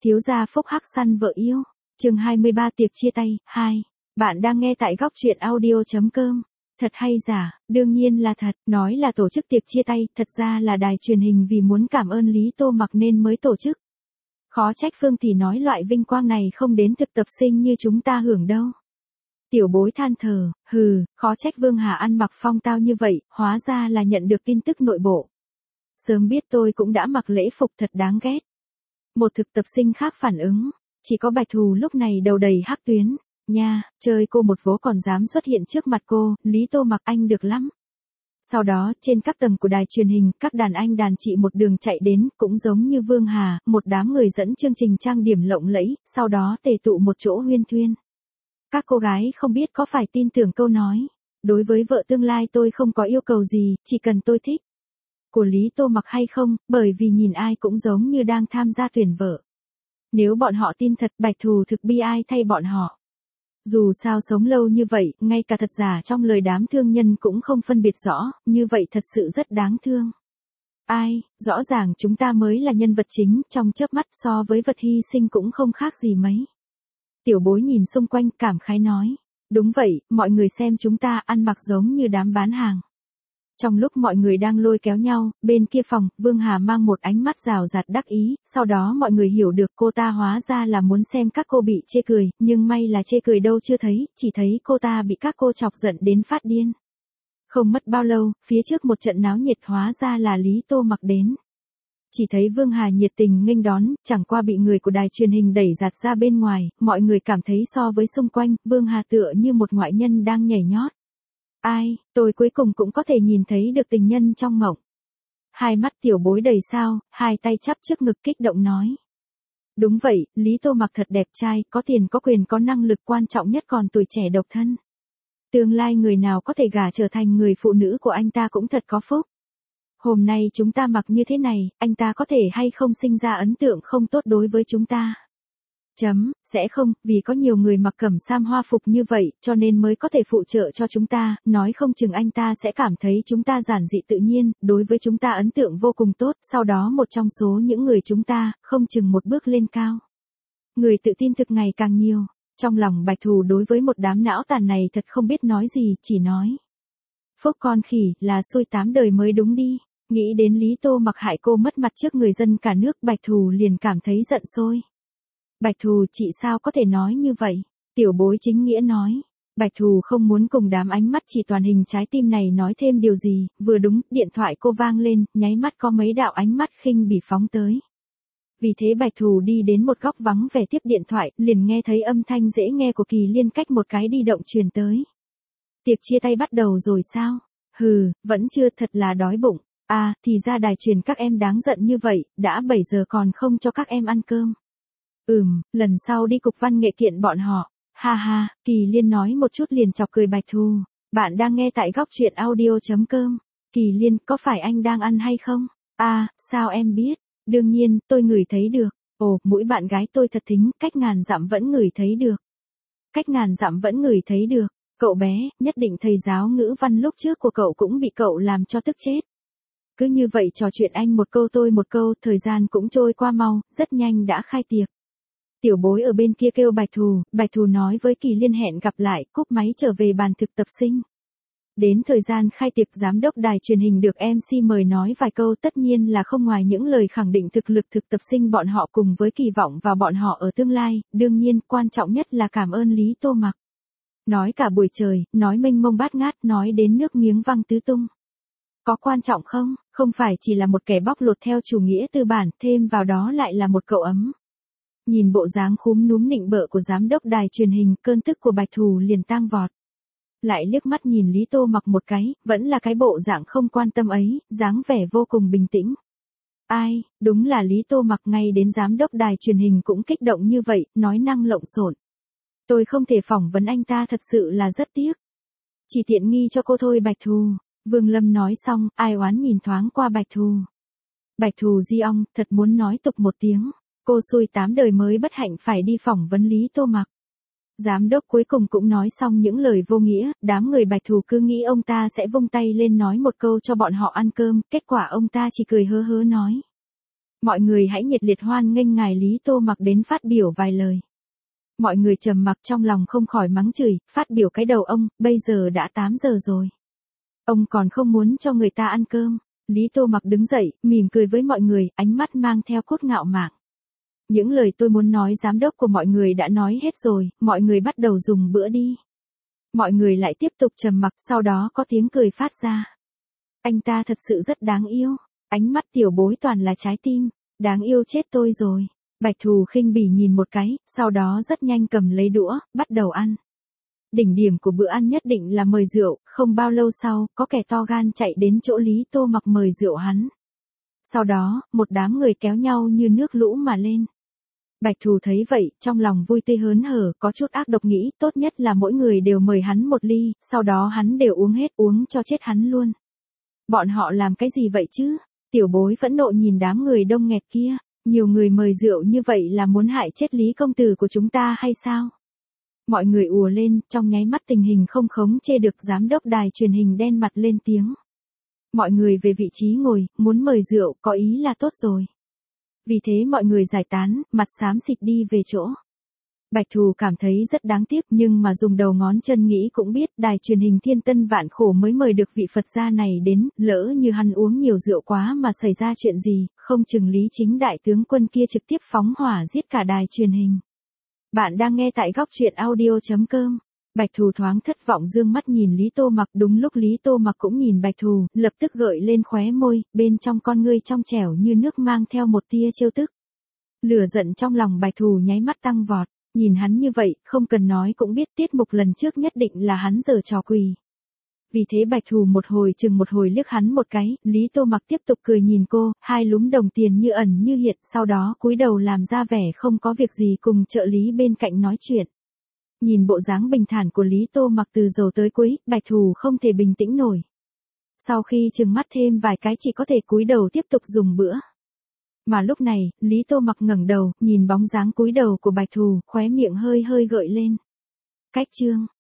Thiếu gia phúc hắc săn vợ yêu. Chương 23 tiệc chia tay 2. Bạn đang nghe tại góc truyện audio.com. Thật hay giả? Đương nhiên là thật. Nói là tổ chức tiệc chia tay, thật ra là đài truyền hình vì muốn cảm ơn Lý Tô Mặc nên mới tổ chức. Khó trách Phương Tỷ nói loại vinh quang này không đến thực tập sinh như chúng ta hưởng đâu. Tiểu bối than thở, khó trách Vương Hà ăn mặc phong tao như vậy, hóa ra là nhận được tin tức nội bộ. Sớm biết tôi cũng đã mặc lễ phục, thật đáng ghét. Một thực tập sinh khác phản ứng, chỉ có Bạch Thù lúc này đầu đầy hắc tuyến. Nha, chơi cô một vố còn dám xuất hiện trước mặt cô, Lý Tô Mặc anh được lắm. Sau đó, trên các tầng của đài truyền hình, các đàn anh đàn chị một đường chạy đến, cũng giống như Vương Hà, một đám người dẫn chương trình trang điểm lộng lẫy, sau đó tề tụ một chỗ huyên thuyên. Các cô gái không biết có phải tin tưởng câu nói, đối với vợ tương lai tôi không có yêu cầu gì, chỉ cần tôi thích. Của Lý Tô Mặc hay không, bởi vì nhìn ai cũng giống như đang tham gia tuyển vợ. Nếu bọn họ tin thật, Bạch Thù thực bi ai thay bọn họ. Dù sao sống lâu như vậy, ngay cả thật giả trong lời đám thương nhân cũng không phân biệt rõ, như vậy thật sự rất đáng thương. Ai, rõ ràng chúng ta mới là nhân vật chính, trong chớp mắt so với vật hy sinh cũng không khác gì mấy. Tiểu bối nhìn xung quanh cảm khái nói. Đúng vậy, mọi người xem chúng ta ăn mặc giống như đám bán hàng. Trong lúc mọi người đang lôi kéo nhau, bên kia phòng, Vương Hà mang một ánh mắt rào rạt đắc ý, sau đó mọi người hiểu được cô ta hóa ra là muốn xem các cô bị chê cười, nhưng may là chê cười đâu chưa thấy, chỉ thấy cô ta bị các cô chọc giận đến phát điên. Không mất bao lâu, phía trước một trận náo nhiệt hóa ra là Lý Tô Mặc đến. Chỉ thấy Vương Hà nhiệt tình nghênh đón, chẳng qua bị người của đài truyền hình đẩy giạt ra bên ngoài, mọi người cảm thấy so với xung quanh, Vương Hà tựa như một ngoại nhân đang nhảy nhót. Ai, tôi cuối cùng cũng có thể nhìn thấy được tình nhân trong mộng. Hai mắt tiểu bối đầy sao, hai tay chắp trước ngực kích động nói. Đúng vậy, Lý Tô Mặc thật đẹp trai, có tiền có quyền có năng lực, quan trọng nhất còn tuổi trẻ độc thân. Tương lai người nào có thể gả trở thành người phụ nữ của anh ta cũng thật có phúc. Hôm nay chúng ta mặc như thế này, anh ta có thể hay không sinh ra ấn tượng không tốt đối với chúng ta? Sẽ không, vì có nhiều người mặc cẩm sam hoa phục như vậy, cho nên mới có thể phụ trợ cho chúng ta, nói không chừng anh ta sẽ cảm thấy chúng ta giản dị tự nhiên, đối với chúng ta ấn tượng vô cùng tốt, sau đó một trong số những người chúng ta, không chừng một bước lên cao. Người tự tin thực ngày càng nhiều, trong lòng Bạch Thù đối với một đám não tàn này thật không biết nói gì, chỉ nói. Phúc con khỉ, là xui 8 đời mới đúng đi. Nghĩ đến Lý Tô Mặc hại cô mất mặt trước người dân cả nước, Bạch Thù liền cảm thấy giận sôi. Bạch Thù, chị sao có thể nói như vậy? Tiểu bối chính nghĩa nói. Bạch Thù không muốn cùng đám ánh mắt chỉ toàn hình trái tim này nói thêm điều gì, vừa đúng, điện thoại cô vang lên, nháy mắt có mấy đạo ánh mắt khinh bỉ phóng tới. Vì thế Bạch Thù đi đến một góc vắng vẻ tiếp điện thoại, liền nghe thấy âm thanh dễ nghe của Kỳ Liên cách một cái đi động truyền tới. Tiệc chia tay bắt đầu rồi sao? Vẫn chưa, thật là đói bụng. À, thì ra đài truyền các em đáng giận như vậy, đã 7 giờ còn không cho các em ăn cơm. Lần sau đi cục văn nghệ kiện bọn họ. Ha ha, Kỳ Liên nói một chút liền chọc cười Bạch Thù. Bạn đang nghe tại góc truyện audio.com. Kỳ Liên, có phải anh đang ăn hay không? À, sao em biết? Đương nhiên, tôi ngửi thấy được. Ồ, mũi bạn gái tôi thật thính, cách ngàn dặm vẫn ngửi thấy được. Cách ngàn dặm vẫn ngửi thấy được. Cậu bé, nhất định thầy giáo ngữ văn lúc trước của cậu cũng bị cậu làm cho tức chết. Cứ như vậy trò chuyện anh một câu tôi một câu, thời gian cũng trôi qua mau, rất nhanh đã khai tiệc. Tiểu bối ở bên kia kêu Bạch Thù nói với Kỳ Liên hẹn gặp lại, cúp máy trở về bàn thực tập sinh. Đến thời gian khai tiệc, giám đốc đài truyền hình được MC mời nói vài câu, tất nhiên là không ngoài những lời khẳng định thực lực thực tập sinh bọn họ cùng với kỳ vọng vào bọn họ ở tương lai, đương nhiên quan trọng nhất là cảm ơn Lý Tô Mặc. Nói cả buổi trời, nói mênh mông bát ngát, nói đến nước miếng văng tứ tung. Có quan trọng không? Không phải chỉ là một kẻ bóc lột theo chủ nghĩa tư bản, thêm vào đó lại là một cậu ấm. Nhìn bộ dáng khúm núm nịnh bợ của giám đốc đài truyền hình, cơn tức của Bạch Thù liền tăng vọt. Lại liếc mắt nhìn Lý Tô Mặc một cái, vẫn là cái bộ dạng không quan tâm ấy, dáng vẻ vô cùng bình tĩnh. Ai, đúng là Lý Tô Mặc, ngay đến giám đốc đài truyền hình cũng kích động như vậy, nói năng lộn xộn. Tôi không thể phỏng vấn anh ta, thật sự là rất tiếc. Chỉ tiện nghi cho cô thôi Bạch Thù. Vương Lâm nói xong, ai oán nhìn thoáng qua Bạch Thù. Bạch Thù di ong, thật muốn nói tục một tiếng. Cô xui 8 đời mới bất hạnh phải đi phỏng vấn Lý Tô Mặc. Giám đốc cuối cùng cũng nói xong những lời vô nghĩa, đám người Bạch Thù cứ nghĩ ông ta sẽ vung tay lên nói một câu cho bọn họ ăn cơm, kết quả ông ta chỉ cười hớ hớ nói. Mọi người hãy nhiệt liệt hoan nghênh ngài Lý Tô Mặc đến phát biểu vài lời. Mọi người trầm mặc trong lòng không khỏi mắng chửi, phát biểu cái đầu ông, bây giờ đã 8 giờ rồi. Ông còn không muốn cho người ta ăn cơm. Lý Tô Mặc đứng dậy, mỉm cười với mọi người, ánh mắt mang theo cốt ngạo mạn. Những lời tôi muốn nói giám đốc của mọi người đã nói hết rồi, mọi người bắt đầu dùng bữa đi. Mọi người lại tiếp tục trầm mặc, sau đó có tiếng cười phát ra. Anh ta thật sự rất đáng yêu. Ánh mắt tiểu bối toàn là trái tim. Đáng yêu chết tôi rồi. Bạch Thù khinh bỉ nhìn một cái, sau đó rất nhanh cầm lấy đũa, bắt đầu ăn. Đỉnh điểm của bữa ăn nhất định là mời rượu, không bao lâu sau, có kẻ to gan chạy đến chỗ Lý Tô Mặc mời rượu hắn. Sau đó, một đám người kéo nhau như nước lũ mà lên. Bạch Thù thấy vậy, trong lòng vui tươi hớn hở, có chút ác độc nghĩ, tốt nhất là mỗi người đều mời hắn một ly, sau đó hắn đều uống hết, uống cho chết hắn luôn. Bọn họ làm cái gì vậy chứ? Tiểu bối phẫn nộ nhìn đám người đông nghẹt kia, nhiều người mời rượu như vậy là muốn hại chết Lý công tử của chúng ta hay sao? Mọi người ùa lên, trong nháy mắt tình hình không khống chế được, giám đốc đài truyền hình đen mặt lên tiếng. Mọi người về vị trí ngồi, muốn mời rượu, có ý là tốt rồi. Vì thế mọi người giải tán, mặt xám xịt đi về chỗ. Bạch Thù cảm thấy rất đáng tiếc, nhưng mà dùng đầu ngón chân nghĩ cũng biết đài truyền hình Thiên Tân vạn khổ mới mời được vị Phật gia này đến, lỡ như hắn uống nhiều rượu quá mà xảy ra chuyện gì, không chừng Lý Chính đại tướng quân kia trực tiếp phóng hỏa giết cả đài truyền hình. Bạn đang nghe tại góc truyện audio.com. Bạch Thù thoáng thất vọng dương mắt nhìn Lý Tô Mặc, đúng lúc Lý Tô Mặc cũng nhìn Bạch Thù, lập tức gợi lên khóe môi, bên trong con ngươi trong trẻo như nước mang theo một tia trêu tức. Lửa giận trong lòng Bạch Thù nháy mắt tăng vọt, nhìn hắn như vậy, không cần nói cũng biết tiết mục lần trước nhất định là hắn giở trò quỷ. Vì thế Bạch Thù một hồi liếc hắn một cái, Lý Tô Mặc tiếp tục cười nhìn cô, hai lúm đồng tiền như ẩn như hiện, sau đó cúi đầu làm ra vẻ không có việc gì cùng trợ lý bên cạnh nói chuyện. Nhìn bộ dáng bình thản của Lý Tô Mặc từ đầu tới cuối, Bạch Thù không thể bình tĩnh nổi. Sau khi trừng mắt thêm vài cái chỉ có thể cúi đầu tiếp tục dùng bữa. Mà lúc này, Lý Tô Mặc ngẩng đầu, nhìn bóng dáng cúi đầu của Bạch Thù, khóe miệng hơi hơi gợi lên. Cách chương